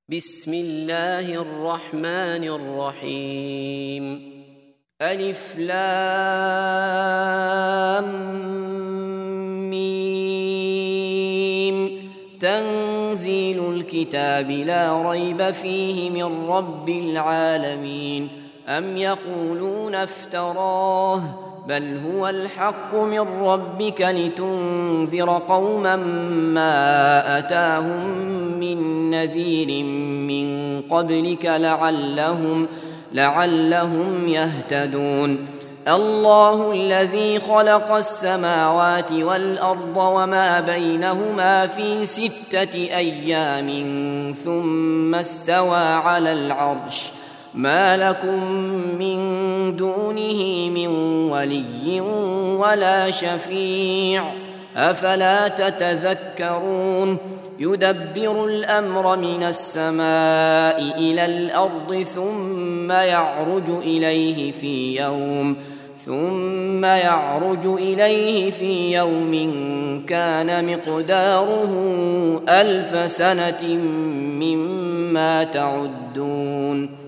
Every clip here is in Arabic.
بسم الله الرحمن الرحيم. ألف لام ميم. تنزيل الكتاب لا ريب فيه من رب العالمين. أم يقولون افتراه بل هو الحق من ربك لتنذر قوما ما أتاهم من نذير من قبلك لعلهم يهتدون. الله الذي خلق السماوات والأرض وما بينهما في 6 أيام ثم استوى على العرش. ما لكم من دونه من ولي ولا شفيع أفلا تتذكرون. يدبر الأمر من السماء إلى الأرض ثم يعرج إليه في يوم كان مقداره 1000 سنة مما تعدون.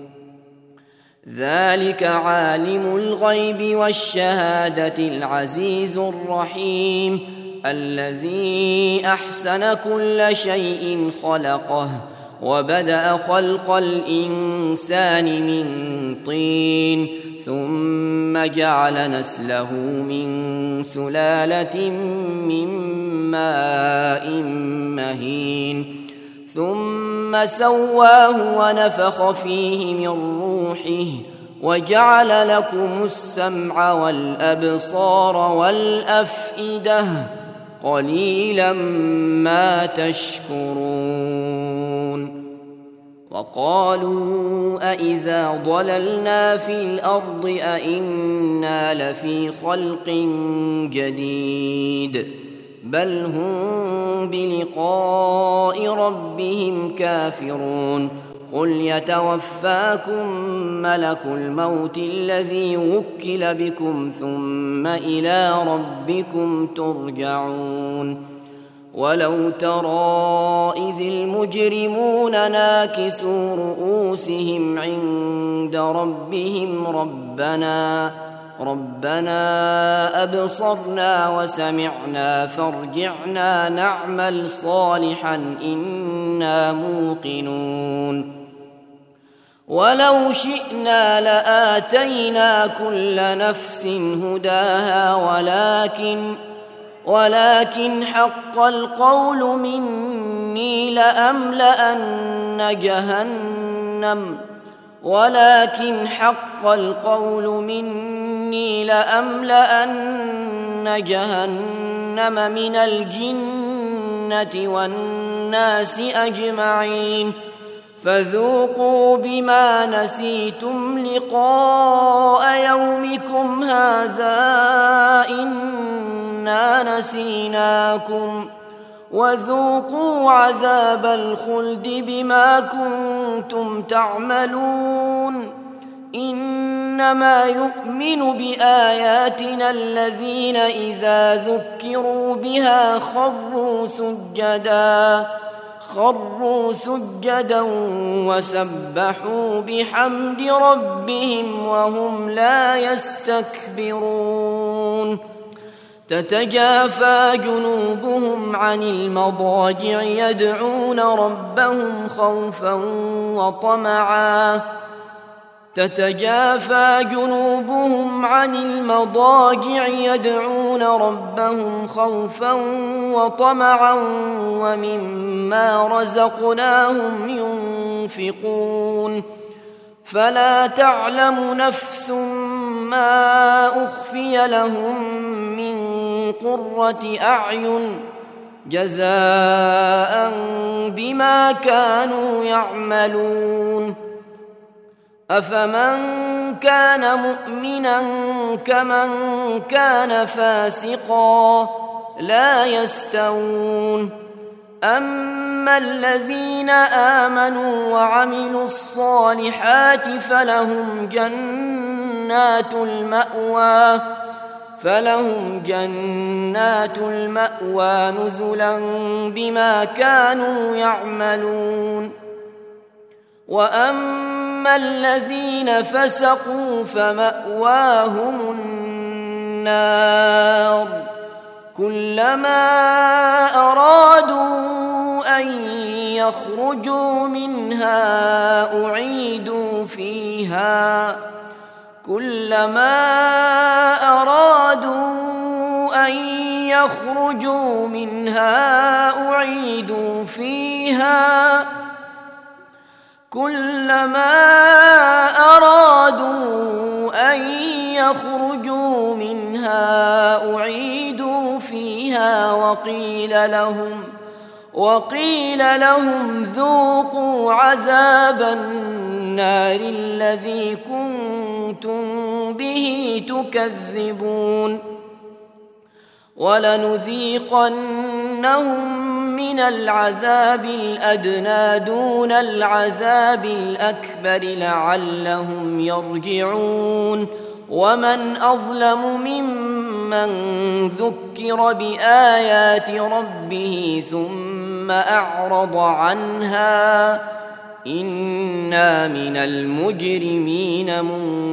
ذلك عالم الغيب والشهادة العزيز الرحيم. الذي أحسن كل شيء خلقه وبدأ خلق الإنسان من طين ثم جعل نسله من سلالة من ماء مهين ثم سواه ونفخ فيه من روحه وجعل لكم السمع والأبصار والأفئدة قليلا ما تشكرون. وقالوا أإذا ضللنا في الأرض أإنا لفي خلق جديد بل هم بلقاء ربهم كافرون. قل يتوفاكم ملك الموت الذي وكل بكم ثم إلى ربكم ترجعون. ولو ترى إذ المجرمون ناكسوا رؤوسهم عند ربهم ربنا أبصرنا وسمعنا فارجعنا نعمل صالحا إنا موقنون. ولو شئنا لآتينا كل نفس هداها ولكن حق القول مني لأملأن جهنم من الجنة والناس أجمعين. فذوقوا بما نسيتم لقاء يومكم هذا إنا نسيناكم وذوقوا عذاب الخلد بما كنتم تعملون. إنما يؤمن بآياتنا الذين إذا ذكروا بها خروا سجدا وسبحوا بحمد ربهم وهم لا يستكبرون. تتجافى جنوبهم عن المضاجع يدعون ربهم خوفا وطمعا ومما رزقناهم ينفقون. فلا تعلم نفس ما أخفي لهم من قرة أعين جزاء بما كانوا يعملون. أفمن كان مؤمنا كمن كان فاسقا لا يستوون. أما الذين آمنوا وعملوا الصالحات فلهم جنات المأوى نزلا بما كانوا يعملون. وأما الذين فسقوا فمأواهم النار كلما أرادوا أن يخرجوا منها أعيدوا فيها كلما أرادوا أن يخرجوا منها أعيدوا فيها كلما أرادوا أن يخرجوا منها أعيدوا فيها وقيل لهم ذوقوا عذاب النار الذي كنتم به تكذبون ولنذيقنهم من العذاب الأدنى دون العذاب الأكبر لعلهم يرجعون ومن أظلم ممن ذكر بآيات ربه ثم أعرض عنها إنا من المجرمين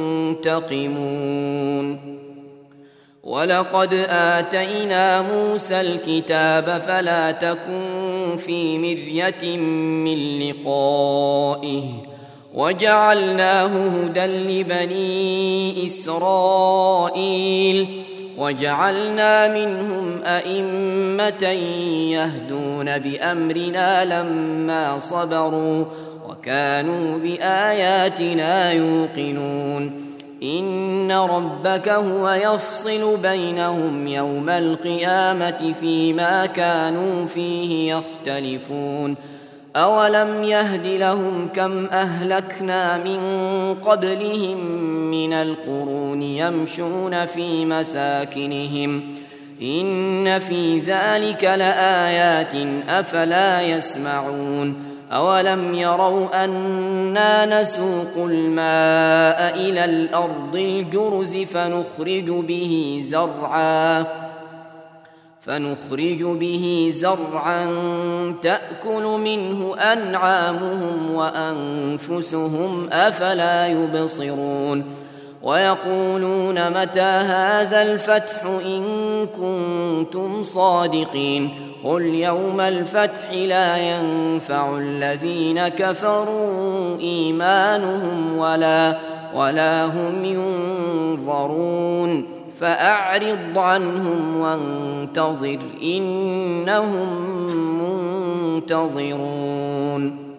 منتقمون ولقد آتينا موسى الكتاب فلا تكن في مرية من لقائه وجعلناه هدى لبني إسرائيل وجعلنا منهم أئمة يهدون بأمرنا لما صبروا وكانوا بآياتنا يوقنون إن ربك هو يفصل بينهم يوم القيامة فيما كانوا فيه يختلفون أولم يهد لهم كم أهلكنا من قبلهم من القرون يمشون في مساكنهم إن في ذلك لآيات أفلا يسمعون أولم يروا أنا نسوق الماء إلى الأرض الجرز فنخرج به زرعا تأكل منه أنعامهم وأنفسهم أفلا يبصرون ويقولون متى هذا الفتح إن كنتم صادقين قل يوم الفتح لا ينفع الذين كفروا إيمانهم ولا هم ينظرون فأعرض عنهم وانتظر إنهم منتظرون